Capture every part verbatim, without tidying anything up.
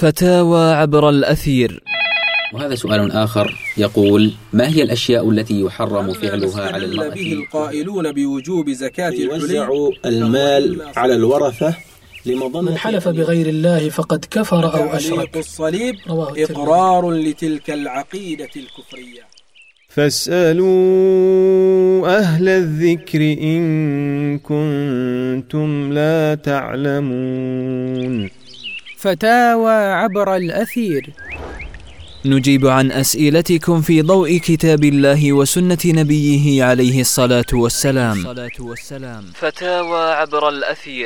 فتاوى عبر الأثير. وهذا سؤال آخر يقول: ما هي الأشياء التي يحرم فعلها على المرأة؟ به القائلون بوجوب زكاة يوزع المال على الورثة من حلف بغير الله فقد كفر أو أشرك. الصليب إقرار لتلك العقيدة الكفرية. فاسألوا أهل الذكر إن كنتم لا تعلمون. فتاوى عبر الأثير. نجيب عن أسئلتكم في ضوء كتاب الله وسنة نبيه عليه الصلاة والسلام. فتاوى عبر الأثير.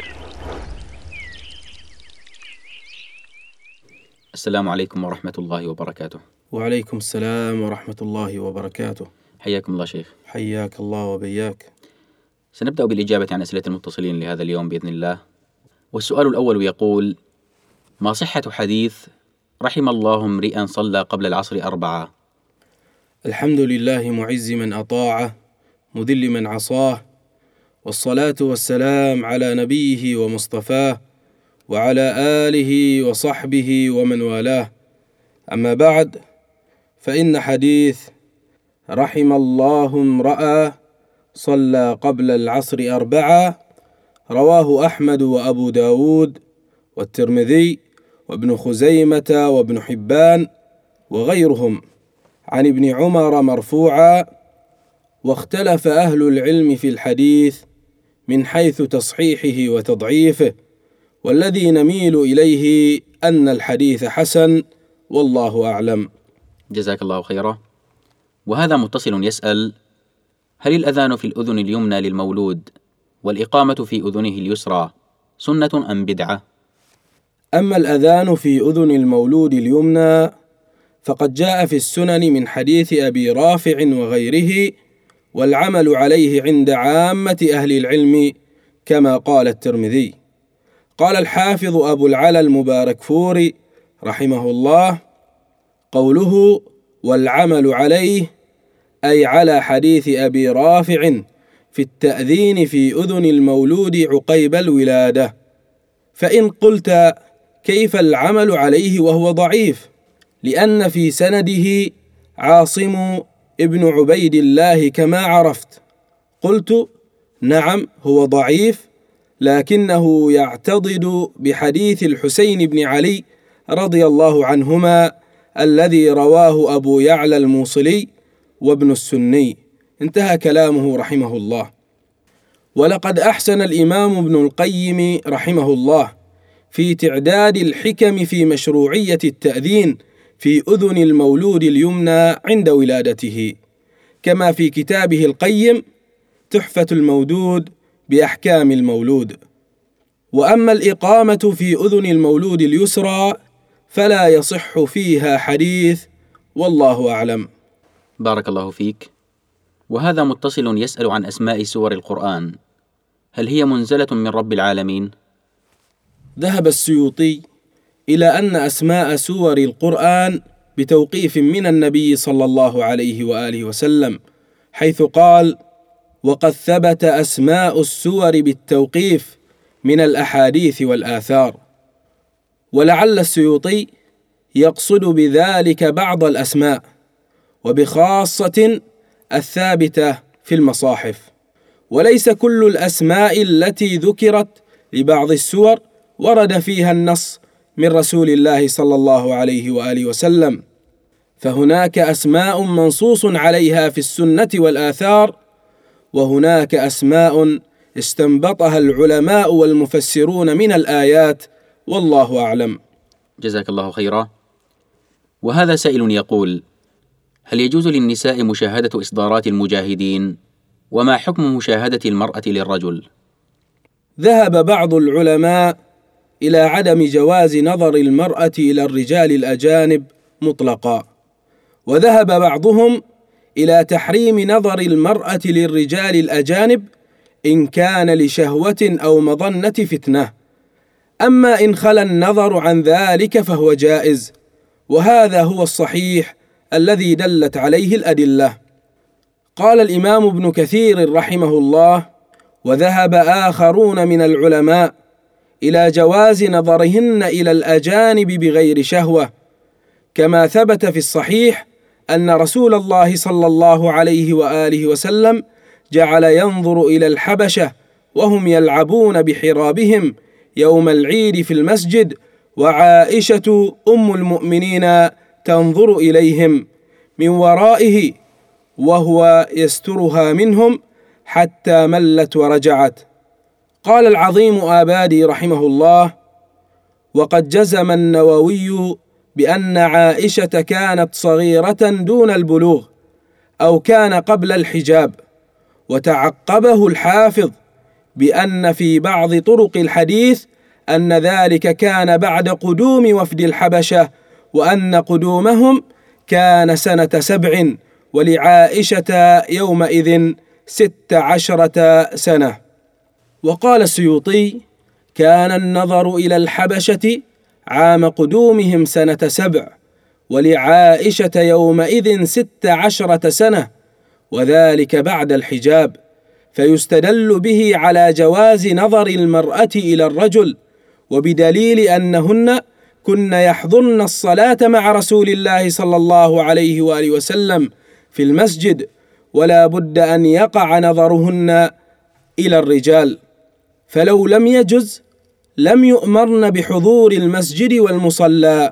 السلام عليكم ورحمة الله وبركاته. وعليكم السلام ورحمة الله وبركاته. حياكم الله شيخ. حياك الله وبياك. سنبدأ بالإجابة عن أسئلة المتصلين لهذا اليوم بإذن الله. والسؤال الأول يقول: ما صحة حديث رحم الله امرئا صلى قبل العصر أربعة؟ الحمد لله معز من أطاعه مذل من عصاه، والصلاة والسلام على نبيه ومصطفاه وعلى آله وصحبه ومن والاه. أما بعد، فإن حديث رحم الله امرأ صلى قبل العصر أربعة رواه أحمد وأبو داود والترمذي وابن خزيمة وابن حبان وغيرهم عن ابن عمر مرفوعا. واختلف أهل العلم في الحديث من حيث تصحيحه وتضعيفه، والذي نميل إليه أن الحديث حسن، والله أعلم. جزاك الله خيرا. وهذا متصل يسأل: هل الأذان في الأذن اليمنى للمولود والإقامة في أذنه اليسرى سنة أم بدعة؟ أما الأذان في أذن المولود اليمنى فقد جاء في السنن من حديث أبي رافع وغيره، والعمل عليه عند عامة أهل العلم كما قال الترمذي. قال الحافظ أبو العلا المباركفوري رحمه الله: قوله والعمل عليه أي على حديث أبي رافع في التأذين في أذن المولود عقيب الولادة. فإن قلت كيف العمل عليه وهو ضعيف؟ لأن في سنده عاصم ابن عبيد الله كما عرفت. قلت: نعم هو ضعيف، لكنه يعتضد بحديث الحسين بن علي رضي الله عنهما الذي رواه أبو يعلى الموصلي وابن السني. انتهى كلامه رحمه الله. ولقد أحسن الإمام ابن القيم رحمه الله في تعداد الحكم في مشروعية التأذين في أذن المولود اليمنى عند ولادته، كما في كتابه القيم تحفة المودود بأحكام المولود. وأما الإقامة في أذن المولود اليسرى فلا يصح فيها حديث، والله أعلم. بارك الله فيك. وهذا متصل يسأل عن أسماء سور القرآن، هل هي منزلة من رب العالمين؟ ذهب السيوطي إلى أن أسماء سور القرآن بتوقيف من النبي صلى الله عليه وآله وسلم، حيث قال: وقد ثبت أسماء السور بالتوقيف من الأحاديث والآثار. ولعل السيوطي يقصد بذلك بعض الأسماء، وبخاصة الثابتة في المصاحف، وليس كل الأسماء التي ذكرت لبعض السور ورد فيها النص من رسول الله صلى الله عليه وآله وسلم، فهناك أسماء منصوص عليها في السنة والآثار، وهناك أسماء استنبطها العلماء والمفسرون من الآيات، والله أعلم. جزاك الله خيرا. وهذا سائل يقول: هل يجوز للنساء مشاهدة إصدارات المجاهدين؟ وما حكم مشاهدة المرأة للرجل؟ ذهب بعض العلماء إلى عدم جواز نظر المرأة إلى الرجال الأجانب مطلقا، وذهب بعضهم إلى تحريم نظر المرأة للرجال الأجانب إن كان لشهوة أو مظنة فتنة. أما إن خلا النظر عن ذلك فهو جائز، وهذا هو الصحيح الذي دلت عليه الأدلة. قال الإمام ابن كثير رحمه الله: وذهب آخرون من العلماء إلى جواز نظرهن إلى الأجانب بغير شهوة، كما ثبت في الصحيح أن رسول الله صلى الله عليه وآله وسلم جعل ينظر إلى الحبشة وهم يلعبون بحرابهم يوم العيد في المسجد، وعائشة أم المؤمنين تنظر إليهم من ورائه وهو يسترها منهم حتى ملت ورجعت. قال العظيم آبادي رحمه الله: وقد جزم النووي بأن عائشة كانت صغيرة دون البلوغ أو كان قبل الحجاب، وتعقبه الحافظ بأن في بعض طرق الحديث أن ذلك كان بعد قدوم وفد الحبشة، وأن قدومهم كان سنة سبع، ولعائشة يومئذ ست عشرة سنة. وقال السيوطي: كان النظر إلى الحبشة عام قدومهم سنة سبع، ولعائشة يومئذ ست عشرة سنة، وذلك بعد الحجاب، فيستدل به على جواز نظر المرأة إلى الرجل، وبدليل أنهن كن يحضرن الصلاة مع رسول الله صلى الله عليه وآله وسلم في المسجد، ولا بد أن يقع نظرهن إلى الرجال، فلو لم يجز لم يؤمرن بحضور المسجد والمصلى،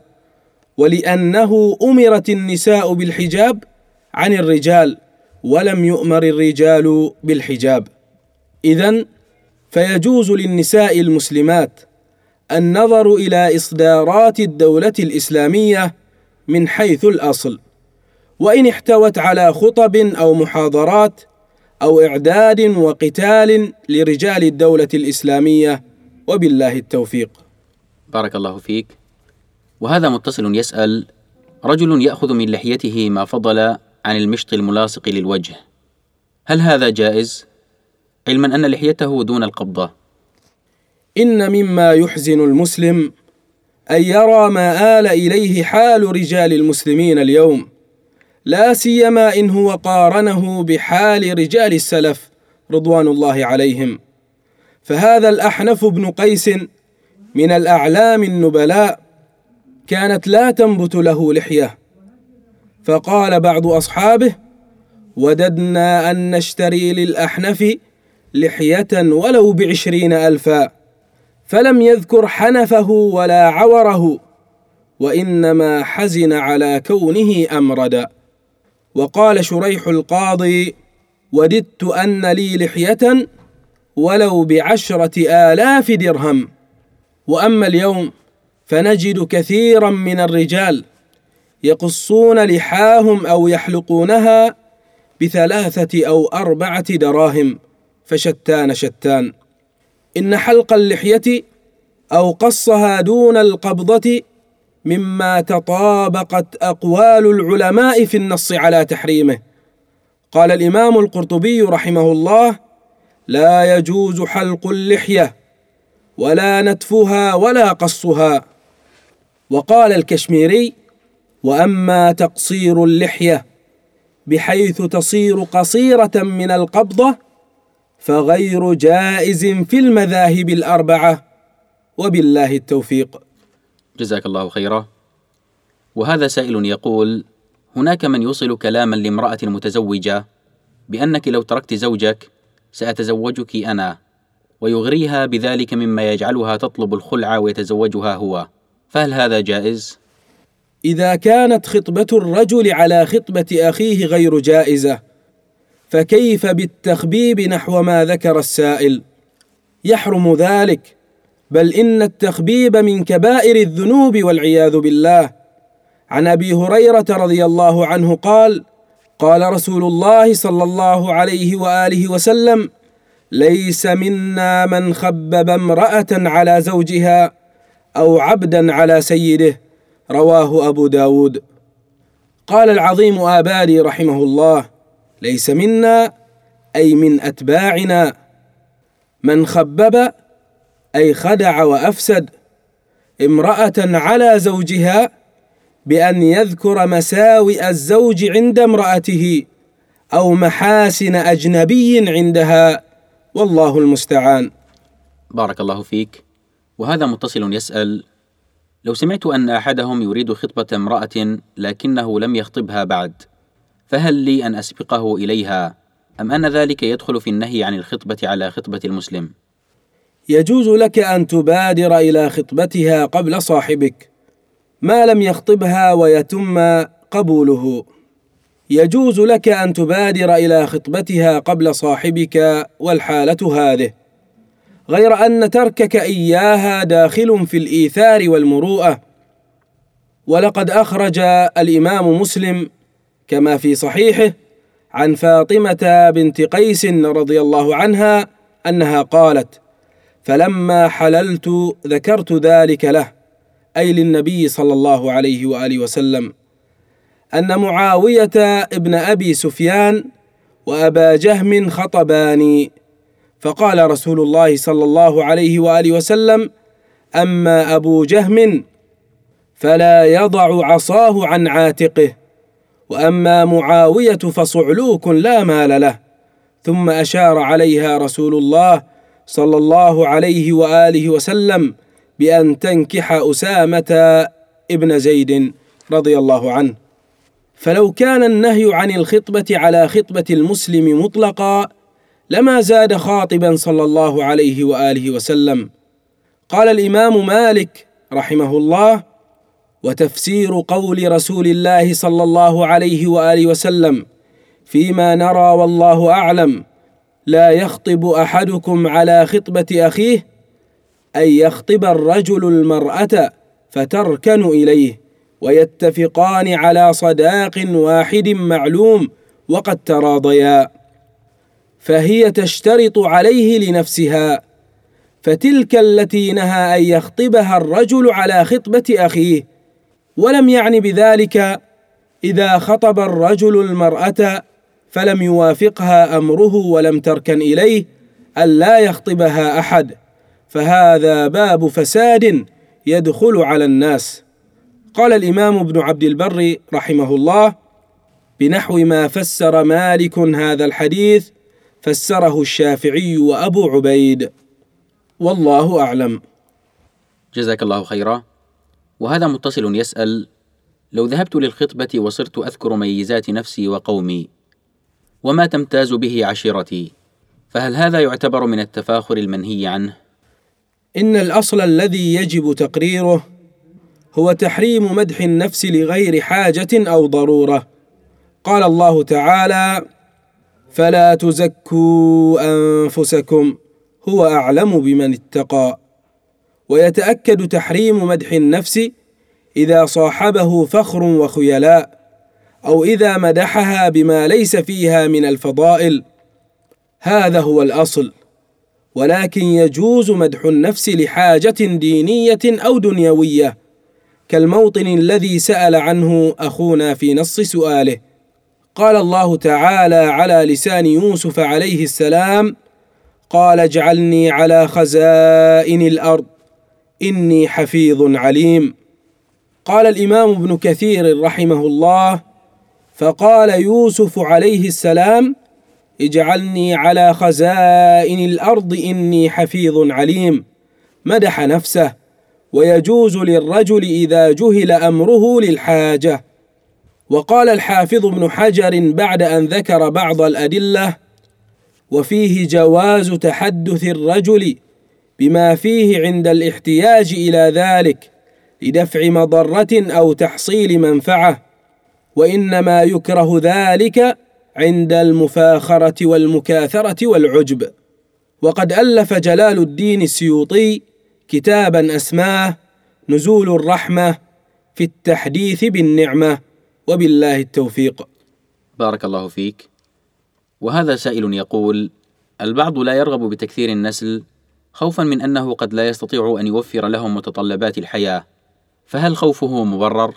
ولأنه أمرت النساء بالحجاب عن الرجال ولم يؤمر الرجال بالحجاب. إذن فيجوز للنساء المسلمات النظر إلى إصدارات الدولة الإسلامية من حيث الأصل، وإن احتوت على خطب أو محاضرات أو إعداد وقتال لرجال الدولة الإسلامية، وبالله التوفيق. بارك الله فيك. وهذا متصل يسأل: رجل يأخذ من لحيته ما فضل عن المشط الملاصق للوجه، هل هذا جائز؟ علما أن لحيته دون القبضة. إن مما يحزن المسلم أن يرى ما آل إليه حال رجال المسلمين اليوم، لا سيما إن هو قارنه بحال رجال السلف رضوان الله عليهم. فهذا الأحنف بن قيس من الأعلام النبلاء كانت لا تنبت له لحية، فقال بعض أصحابه: وددنا أن نشتري للأحنف لحية ولو بعشرين ألفا، فلم يذكر حنفه ولا عوره، وإنما حزن على كونه أمردا. وقال شريح القاضي: وددت أن لي لحية ولو بعشرة آلاف درهم. وأما اليوم فنجد كثيرا من الرجال يقصون لحاهم أو يحلقونها بثلاثة أو أربعة دراهم، فشتان شتان. إن حلق اللحية أو قصها دون القبضة مما تطابقت أقوال العلماء في النص على تحريمه. قال الإمام القرطبي رحمه الله: لا يجوز حلق اللحية ولا نتفها ولا قصها. وقال الكشميري: وأما تقصير اللحية بحيث تصير قصيرة من القبضة فغير جائز في المذاهب الأربعة، وبالله التوفيق. جزاك الله خيرا. وهذا سائل يقول: هناك من يوصل كلاما لامرأة متزوجة بأنك لو تركت زوجك سأتزوجك أنا، ويغريها بذلك مما يجعلها تطلب الخلع ويتزوجها هو، فهل هذا جائز؟ إذا كانت خطبة الرجل على خطبة أخيه غير جائزة، فكيف بالتخبيب نحو ما ذكر السائل؟ يحرم ذلك، بل إن التخبيب من كبائر الذنوب والعياذ بالله. عن أبي هريرة رضي الله عنه قال: قال رسول الله صلى الله عليه وآله وسلم: ليس منا من خبب امرأة على زوجها أو عبدا على سيده، رواه أبو داود. قال العظيم آبادي رحمه الله: ليس منا أي من أتباعنا. من خبب أي خدع وأفسد امرأة على زوجها بأن يذكر مساوئ الزوج عند امرأته أو محاسن أجنبي عندها، والله المستعان. بارك الله فيك. وهذا متصل يسأل: لو سمعت أن أحدهم يريد خطبة امرأة لكنه لم يخطبها بعد، فهل لي أن أسبقه إليها، أم أن ذلك يدخل في النهي عن الخطبة على خطبة المسلم؟ يجوز لك أن تبادر إلى خطبتها قبل صاحبك ما لم يخطبها ويتم قبوله. يجوز لك أن تبادر إلى خطبتها قبل صاحبك والحالة هذه، غير أن تركك إياها داخل في الإيثار والمروءة. ولقد أخرج الإمام مسلم كما في صحيحه عن فاطمة بنت قيس رضي الله عنها أنها قالت: فلما حللت ذكرت ذلك له، أي للنبي صلى الله عليه وآله وسلم، أن معاوية ابن أبي سفيان وأبا جهم خطباني، فقال رسول الله صلى الله عليه وآله وسلم: أما أبو جهم فلا يضع عصاه عن عاتقه، وأما معاوية فصعلوك لا مال له. ثم أشار عليها رسول الله صلى الله عليه وآله وسلم بأن تنكح أسامة ابن زيد رضي الله عنه. فلو كان النهي عن الخطبة على خطبة المسلم مطلقا لما زاد خاطبا صلى الله عليه وآله وسلم. قال الإمام مالك رحمه الله: وتفسير قول رسول الله صلى الله عليه وآله وسلم فيما نرى والله أعلم: لا يخطب أحدكم على خطبة أخيه، أي يخطب الرجل المرأة فتركن إليه ويتفقان على صداق واحد معلوم وقد تراضيا، فهي تشترط عليه لنفسها، فتلك التي نهى أن يخطبها الرجل على خطبة أخيه. ولم يعني بذلك إذا خطب الرجل المرأة فلم يوافقها أمره ولم تركن إليه أن لا يخطبها أحد، فهذا باب فساد يدخل على الناس. قال الإمام ابن عبد البر رحمه الله: بنحو ما فسر مالك هذا الحديث فسره الشافعي وأبو عبيد، والله أعلم. جزاك الله خيرا. وهذا متصل يسأل: لو ذهبت للخطبة وصرت أذكر ميزات نفسي وقومي وما تمتاز به عشيرتي، فهل هذا يعتبر من التفاخر المنهي عنه؟ إن الأصل الذي يجب تقريره هو تحريم مدح النفس لغير حاجة أو ضرورة. قال الله تعالى: فلا تزكوا أنفسكم هو أعلم بمن اتقى. ويتأكد تحريم مدح النفس إذا صاحبه فخر وخيلاء، أو إذا مدحها بما ليس فيها من الفضائل، هذا هو الأصل. ولكن يجوز مدح النفس لحاجة دينية أو دنيوية، كالموطن الذي سأل عنه أخونا في نص سؤاله. قال الله تعالى على لسان يوسف عليه السلام: قال اجعلني على خزائن الأرض إني حفيظ عليم. قال الإمام ابن كثير رحمه الله: فقال يوسف عليه السلام: اجعلني على خزائن الأرض إني حفيظ عليم، مدح نفسه. ويجوز للرجل إذا جهل أمره للحاجة. وقال الحافظ ابن حجر بعد أن ذكر بعض الأدلة: وفيه جواز تحدث الرجل بما فيه عند الاحتياج إلى ذلك لدفع مضرة أو تحصيل منفعة، وإنما يكره ذلك عند المفاخرة والمكاثرة والعجب. وقد ألف جلال الدين السيوطي كتابا أسماه نزول الرحمة في التحديث بالنعمة، وبالله التوفيق. بارك الله فيك. وهذا سائل يقول: البعض لا يرغب بتكثير النسل خوفا من أنه قد لا يستطيع أن يوفر لهم متطلبات الحياة، فهل خوفه مبرر؟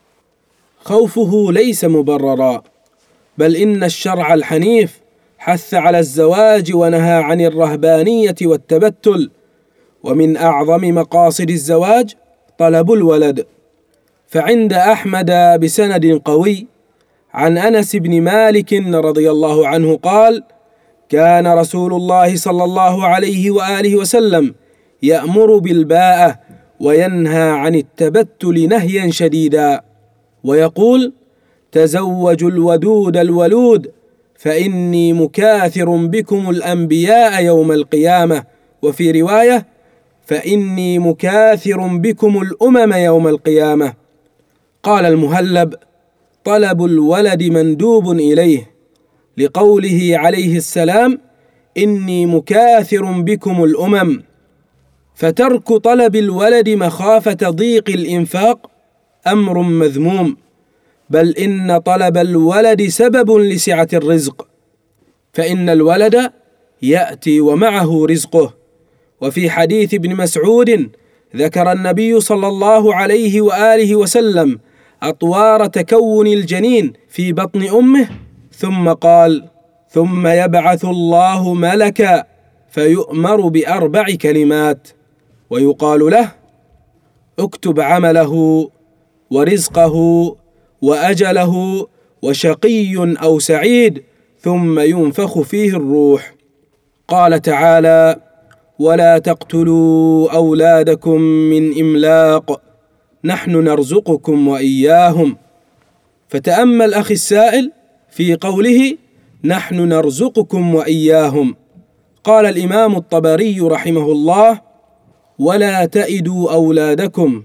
خوفه ليس مبررا، بل إن الشرع الحنيف حث على الزواج ونهى عن الرهبانية والتبتل، ومن أعظم مقاصد الزواج طلب الولد. فعند أحمد بسند قوي عن أنس بن مالك رضي الله عنه قال: كان رسول الله صلى الله عليه وآله وسلم يأمر بالباءة وينهى عن التبتل نهيا شديدا، ويقول: تزوجوا الودود الولود فإني مكاثر بكم الأنبياء يوم القيامة، وفي رواية: فإني مكاثر بكم الأمم يوم القيامة. قال المهلب: طلب الولد مندوب إليه، لقوله عليه السلام: إني مكاثر بكم الأمم. فترك طلب الولد مخافة ضيق الإنفاق أمر مذموم، بل إن طلب الولد سبب لسعة الرزق، فإن الولد يأتي ومعه رزقه. وفي حديث ابن مسعود ذكر النبي صلى الله عليه وآله وسلم أطوار تكون الجنين في بطن أمه، ثم قال: ثم يبعث الله ملكا فيؤمر بأربع كلمات، ويقال له: اكتب عمله ورزقه وأجله وشقي أو سعيد، ثم ينفخ فيه الروح. قال تعالى: ولا تقتلوا أولادكم من إملاق نحن نرزقكم وإياهم. فتأمل أخي السائل في قوله: نحن نرزقكم وإياهم. قال الإمام الطبري رحمه الله: ولا تئدوا أولادكم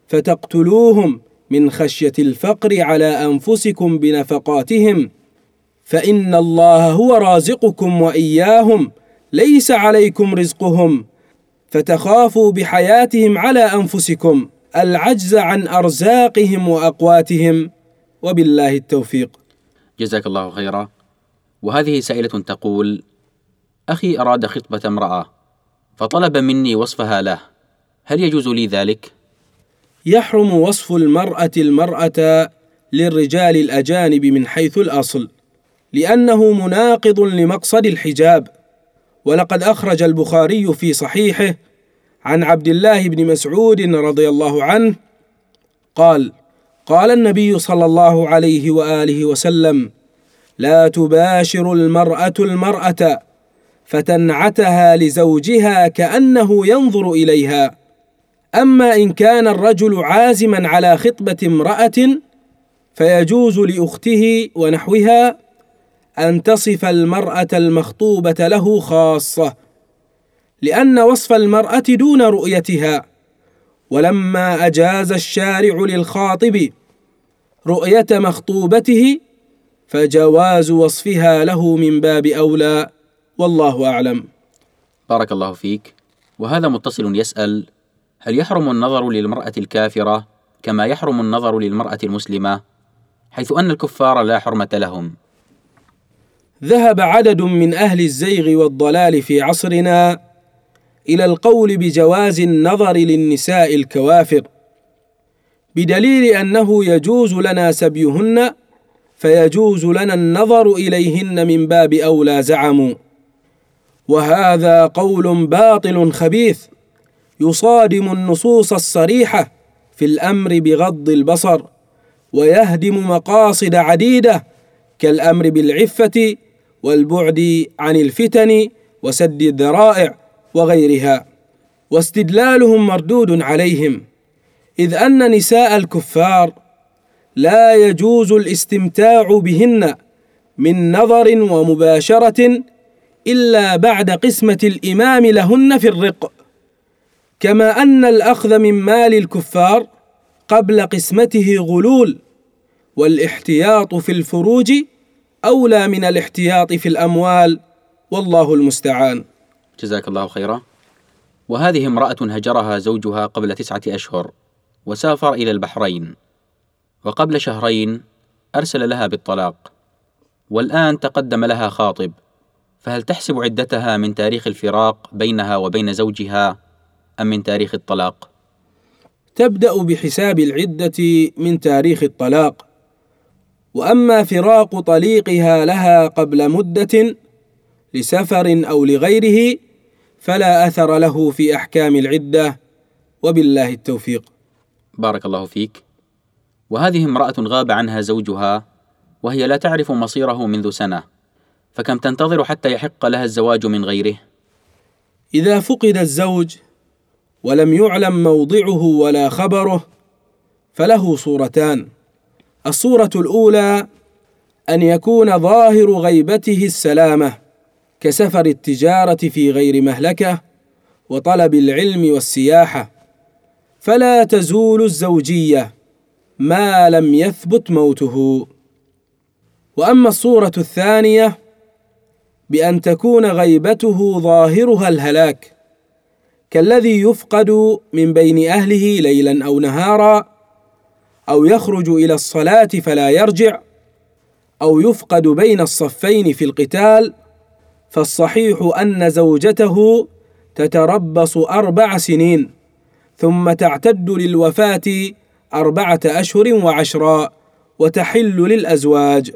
فتقتلوهم من خشية الفقر على أنفسكم بنفقاتهم، فإن الله هو رازقكم وإياهم، ليس عليكم رزقهم، فتخافوا بحياتهم على أنفسكم العجز عن أرزاقهم وأقواتهم، وبالله التوفيق. جزاك الله خيرا. وهذه سائلة تقول: أخي أراد خطبة امرأة فطلب مني وصفها له، هل يجوز لي ذلك؟ يحرم وصف المرأة المرأة للرجال الأجانب من حيث الأصل، لأنه مناقض لمقصد الحجاب. ولقد أخرج البخاري في صحيحه عن عبد الله بن مسعود رضي الله عنه قال: قال النبي صلى الله عليه وآله وسلم: لا تباشر المرأة المرأة فتنعتها لزوجها كأنه ينظر إليها. أما إن كان الرجل عازما على خطبة امرأة فيجوز لأخته ونحوها أن تصف المرأة المخطوبة له خاصة، لأن وصف المرأة دون رؤيتها. ولما أجاز الشارع للخاطب رؤية مخطوبته فجواز وصفها له من باب أولى، والله أعلم. بارك الله فيك. وهذا متصل يسأل: هل يحرم النظر للمرأة الكافرة كما يحرم النظر للمرأة المسلمة، حيث أن الكفار لا حرمة لهم؟ ذهب عدد من أهل الزيغ والضلال في عصرنا إلى القول بجواز النظر للنساء الكوافر، بدليل أنه يجوز لنا سبيهن فيجوز لنا النظر إليهن من باب أولى زعموا. وهذا قول باطل خبيث يصادم النصوص الصريحة في الأمر بغض البصر، ويهدم مقاصد عديدة كالأمر بالعفة والبعد عن الفتن وسد الذرائع وغيرها، واستدلالهم مردود عليهم، إذ أن نساء الكفار لا يجوز الاستمتاع بهن من نظر ومباشرة إلا بعد قسمة الإمام لهن في الرق، كما أن الأخذ من مال الكفار قبل قسمته غلول، والاحتياط في الفروج أولى من الاحتياط في الأموال، والله المستعان. جزاك الله خيرا. وهذه امرأة هجرها زوجها قبل تسعة أشهر وسافر إلى البحرين، وقبل شهرين أرسل لها بالطلاق، والآن تقدم لها خاطب، فهل تحسب عدتها من تاريخ الفراق بينها وبين زوجها أم من تاريخ الطلاق؟ تبدأ بحساب العدة من تاريخ الطلاق، وأما فراق طليقها لها قبل مدة لسفر أو لغيره فلا أثر له في أحكام العدة، وبالله التوفيق. بارك الله فيك. وهذه امرأة غاب عنها زوجها وهي لا تعرف مصيره منذ سنة، فكم تنتظر حتى يحق لها الزواج من غيره؟ إذا فقد الزوج ولم يعلم موضعه ولا خبره فله صورتان: الصورة الأولى أن يكون ظاهر غيبته السلامة كسفر التجارة في غير مهلكة وطلب العلم والسياحة، فلا تزول الزوجية ما لم يثبت موته. وأما الصورة الثانية بأن تكون غيبته ظاهرها الهلاك، كالذي يفقد من بين أهله ليلا أو نهارا، أو يخرج إلى الصلاة فلا يرجع، أو يفقد بين الصفين في القتال، فالصحيح أن زوجته تتربص أربع سنين ثم تعتد للوفاة أربعة أشهر وعشرا وتحل للأزواج.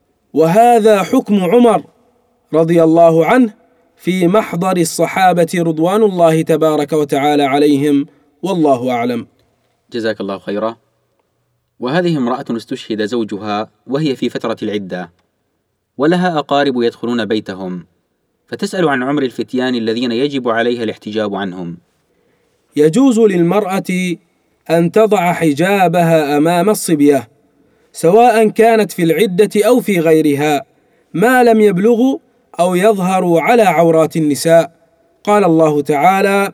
وهذا حكم عمر رضي الله عنه في محضر الصحابة رضوان الله تبارك وتعالى عليهم، والله أعلم. جزاك الله خيرا. وهذه امرأة استشهد زوجها وهي في فترة العدة، ولها أقارب يدخلون بيتهم، فتسأل عن عمر الفتيان الذين يجب عليها الاحتجاب عنهم. يجوز للمرأة أن تضع حجابها أمام الصبية سواء كانت في العدة أو في غيرها ما لم يبلغوا أو يظهروا على عورات النساء. قال الله تعالى: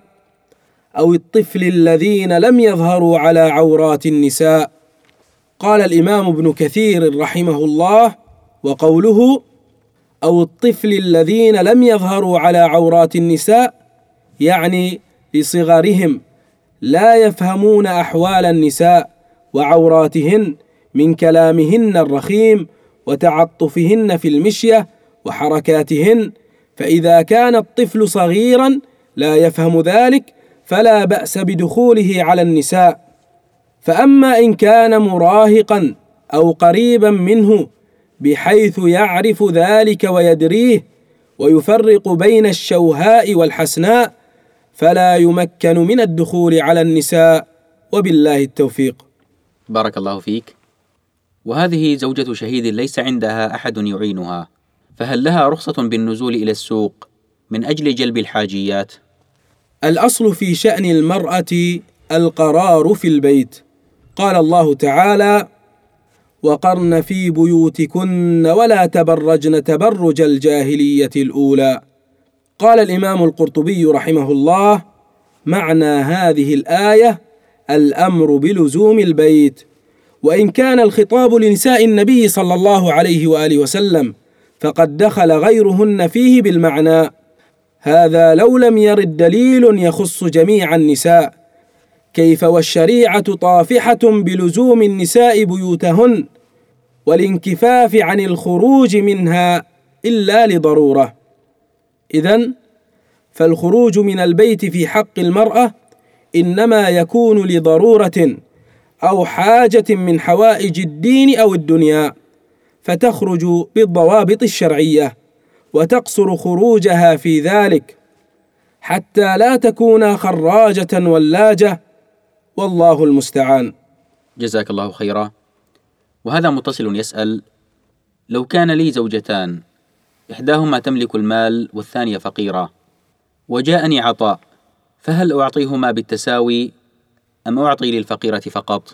أو الطفل الذين لم يظهروا على عورات النساء. قال الإمام ابن كثير رحمه الله: وقوله أو الطفل الذين لم يظهروا على عورات النساء يعني لصغرهم لا يفهمون أحوال النساء وعوراتهن من كلامهن الرخيم وتعطفهن في المشية وحركاتهن، فإذا كان الطفل صغيرا لا يفهم ذلك فلا بأس بدخوله على النساء. فأما إن كان مراهقا أو قريبا منه بحيث يعرف ذلك ويدريه ويفرق بين الشوهاء والحسناء فلا يمكن من الدخول على النساء، وبالله التوفيق. بارك الله فيك. وهذه زوجة شهيد ليس عندها أحد يعينها، فهل لها رخصة بالنزول إلى السوق من أجل جلب الحاجيات؟ الأصل في شأن المرأة القرار في البيت. قال الله تعالى: وقرن في بيوتكن ولا تبرجن تبرج الجاهلية الأولى. قال الإمام القرطبي رحمه الله: معنى هذه الآية الأمر بلزوم البيت، وإن كان الخطاب لنساء النبي صلى الله عليه وآله وسلم فقد دخل غيرهن فيه بالمعنى، هذا لو لم يرد دليل يخص جميع النساء، كيف والشريعة طافحة بلزوم النساء بيوتهن والانكفاف عن الخروج منها إلا لضرورة. إذن فالخروج من البيت في حق المرأة إنما يكون لضرورة أو حاجة من حوائج الدين أو الدنيا، فتخرج بالضوابط الشرعية وتقصر خروجها في ذلك حتى لا تكون خراجة ولاجة، والله المستعان. جزاك الله خيرا. وهذا متصل يسأل: لو كان لي زوجتان إحداهما تملك المال والثانية فقيرة، وجاءني عطاء، فهل أعطيهما بالتساوي أم أعطي للفقيرة فقط؟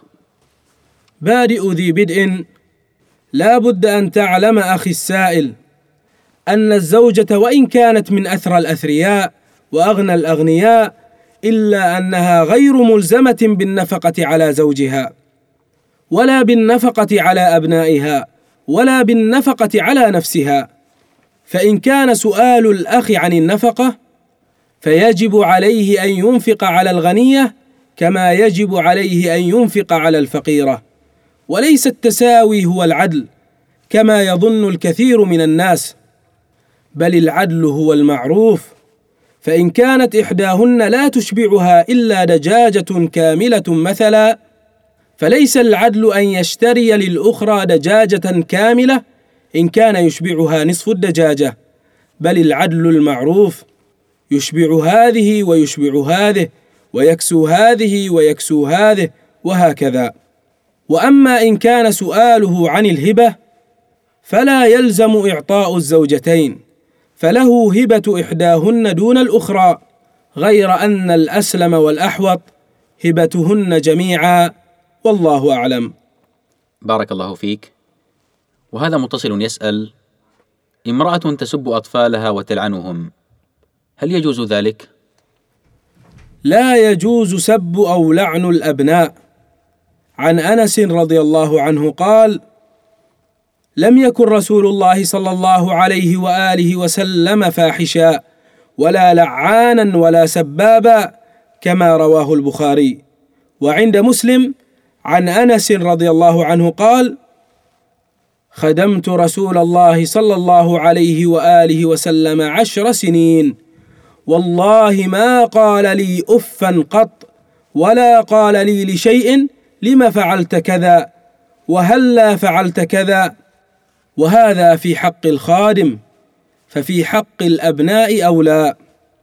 بادئ ذي بدء، لا بد أن تعلم أخي السائل أن الزوجة وإن كانت من أثرى الأثرياء وأغنى الأغنياء إلا أنها غير ملزمة بالنفقة على زوجها، ولا بالنفقة على أبنائها، ولا بالنفقة على نفسها. فإن كان سؤال الأخ عن النفقة فيجب عليه أن ينفق على الغنية كما يجب عليه أن ينفق على الفقيرة، وليس التساوي هو العدل كما يظن الكثير من الناس، بل العدل هو المعروف. فإن كانت إحداهن لا تشبعها إلا دجاجة كاملة مثلا، فليس العدل أن يشتري للأخرى دجاجة كاملة إن كان يشبعها نصف الدجاجة، بل العدل المعروف، يشبع هذه ويشبع هذه، ويكسو هذه ويكسو هذه، وهكذا. وأما إن كان سؤاله عن الهبة فلا يلزم إعطاء الزوجتين، فله هبة إحداهن دون الأخرى غير أن الأسلم والأحوط هبتهن جميعا، والله أعلم. بارك الله فيك. وهذا متصل يسأل: امرأة تسب أطفالها وتلعنهم، هل يجوز ذلك؟ لا يجوز سب أو لعن الأبناء. عن أنس رضي الله عنه قال: لم يكن رسول الله صلى الله عليه وآله وسلم فاحشا ولا لعانا ولا سبابا، كما رواه البخاري. وعند مسلم عن أنس رضي الله عنه قال: خدمت رسول الله صلى الله عليه وآله وسلم عشر سنين، والله ما قال لي أفا قط، ولا قال لي لشيء لم فعلت كذا وهلا فعلت كذا. وهذا في حق الخادم، ففي حق الأبناء أولى.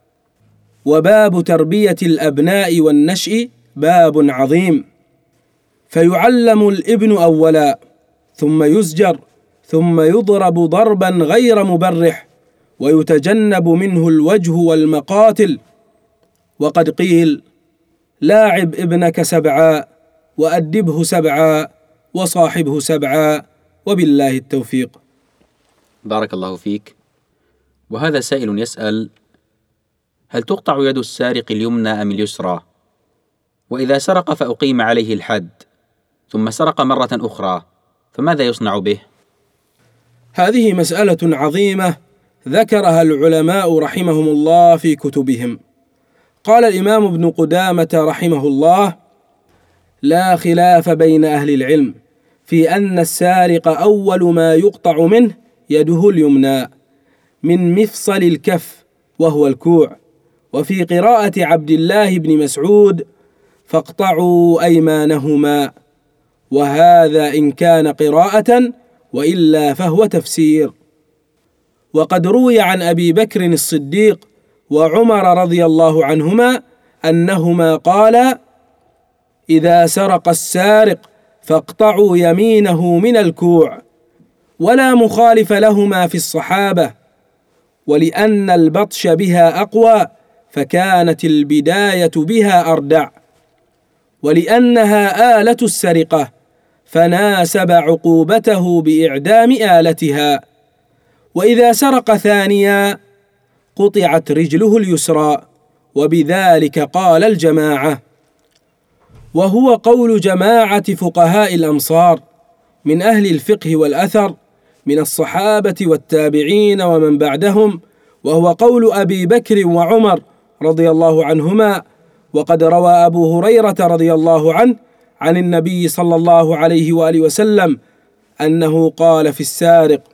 وباب تربية الأبناء والنشء باب عظيم، فيعلم الابن أولا، ثم يزجر، ثم يضرب ضربا غير مبرح، ويتجنب منه الوجه والمقاتل. وقد قيل: لاعب ابنك سبعا وأدبه سبعا وصاحبه سبعا، وبالله التوفيق. بارك الله فيك. وهذا سائل يسأل: هل تقطع يد السارق اليمنى أم اليسرى؟ وإذا سرق فأقيم عليه الحد ثم سرق مرة أخرى، فماذا يصنع به؟ هذه مسألة عظيمة ذكرها العلماء رحمهم الله في كتبهم. قال الإمام ابن قدامة رحمه الله: لا خلاف بين أهل العلم في أن السارق أول ما يقطع منه يده اليمنى من مفصل الكف وهو الكوع. وفي قراءة عبد الله بن مسعود: فاقطعوا أيمانهما، وهذا إن كان قراءة، وإلا فهو تفسير. وقد روي عن أبي بكر الصديق وعمر رضي الله عنهما أنهما قالا: إذا سرق السارق فاقطعوا يمينه من الكوع. ولا مخالف لهما في الصحابة، ولأن البطش بها أقوى فكانت البداية بها أردع، ولأنها آلة السرقة فناسب عقوبته بإعدام آلتها. وإذا سرق ثانيا قطعت رجله اليسرى، وبذلك قال الجماعة، وهو قول جماعة فقهاء الأمصار من أهل الفقه والأثر من الصحابة والتابعين ومن بعدهم، وهو قول أبي بكر وعمر رضي الله عنهما. وقد روى أبو هريرة رضي الله عنه عن النبي صلى الله عليه وآله وسلم أنه قال في السارق: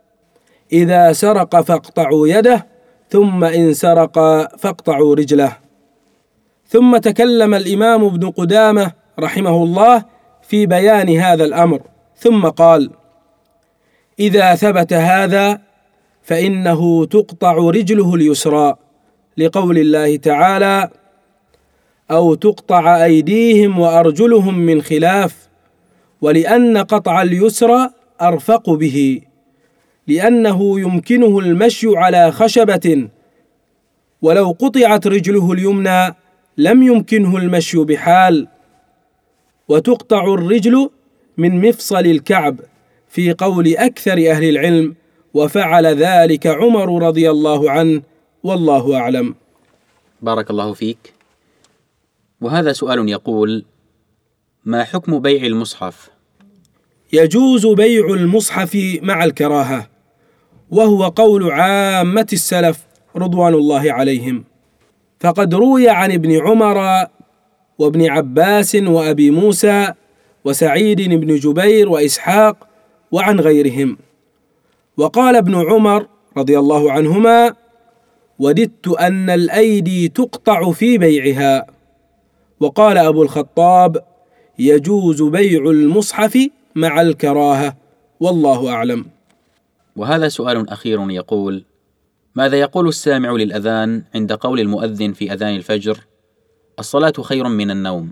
إذا سرق فاقطعوا يده، ثم إن سرق فاقطعوا رجله. ثم تكلم الإمام ابن قدامة رحمه الله في بيان هذا الأمر، ثم قال: إذا ثبت هذا فإنه تقطع رجله اليسرى، لقول الله تعالى: أو تقطع أيديهم وأرجلهم من خلاف. ولأن قطع اليسرى أرفق به، لأنه يمكنه المشي على خشبة، ولو قطعت رجله اليمنى لم يمكنه المشي بحال. وتقطع الرجل من مفصل الكعب في قول أكثر أهل العلم، وفعل ذلك عمر رضي الله عنه، والله أعلم. بارك الله فيك. وهذا سؤال يقول: ما حكم بيع المصحف؟ يجوز بيع المصحف مع الكراهة، وهو قول عامة السلف رضوان الله عليهم. فقد روي عن ابن عمر وابن عباس وأبي موسى وسعيد بن جبير وإسحاق وعن غيرهم. وقال ابن عمر رضي الله عنهما: وددت أن الأيدي تقطع في بيعها. وقال أبو الخطاب: يجوز بيع المصحف مع الكراهة، والله أعلم. وهذا سؤال أخير يقول: ماذا يقول السامع للأذان عند قول المؤذن في أذان الفجر: الصلاة خير من النوم؟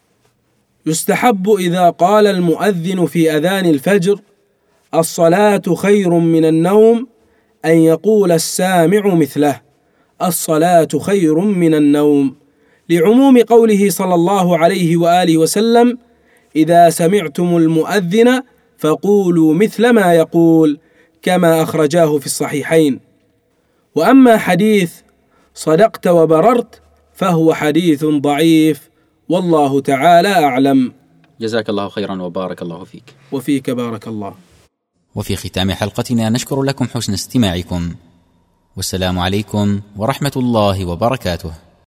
يستحب إذا قال المؤذن في أذان الفجر: الصلاة خير من النوم، أن يقول السامع مثله: الصلاة خير من النوم، لعموم قوله صلى الله عليه وآله وسلم: إذا سمعتم المؤذن فقولوا مثل ما يقول، كما أخرجاه في الصحيحين. وأما حديث صدقت وبررت فهو حديث ضعيف، والله تعالى أعلم. جزاك الله خيرا وبارك الله فيك. وفيك بارك الله. وفي ختام حلقتنا نشكر لكم حسن استماعكم، والسلام عليكم ورحمة الله وبركاته.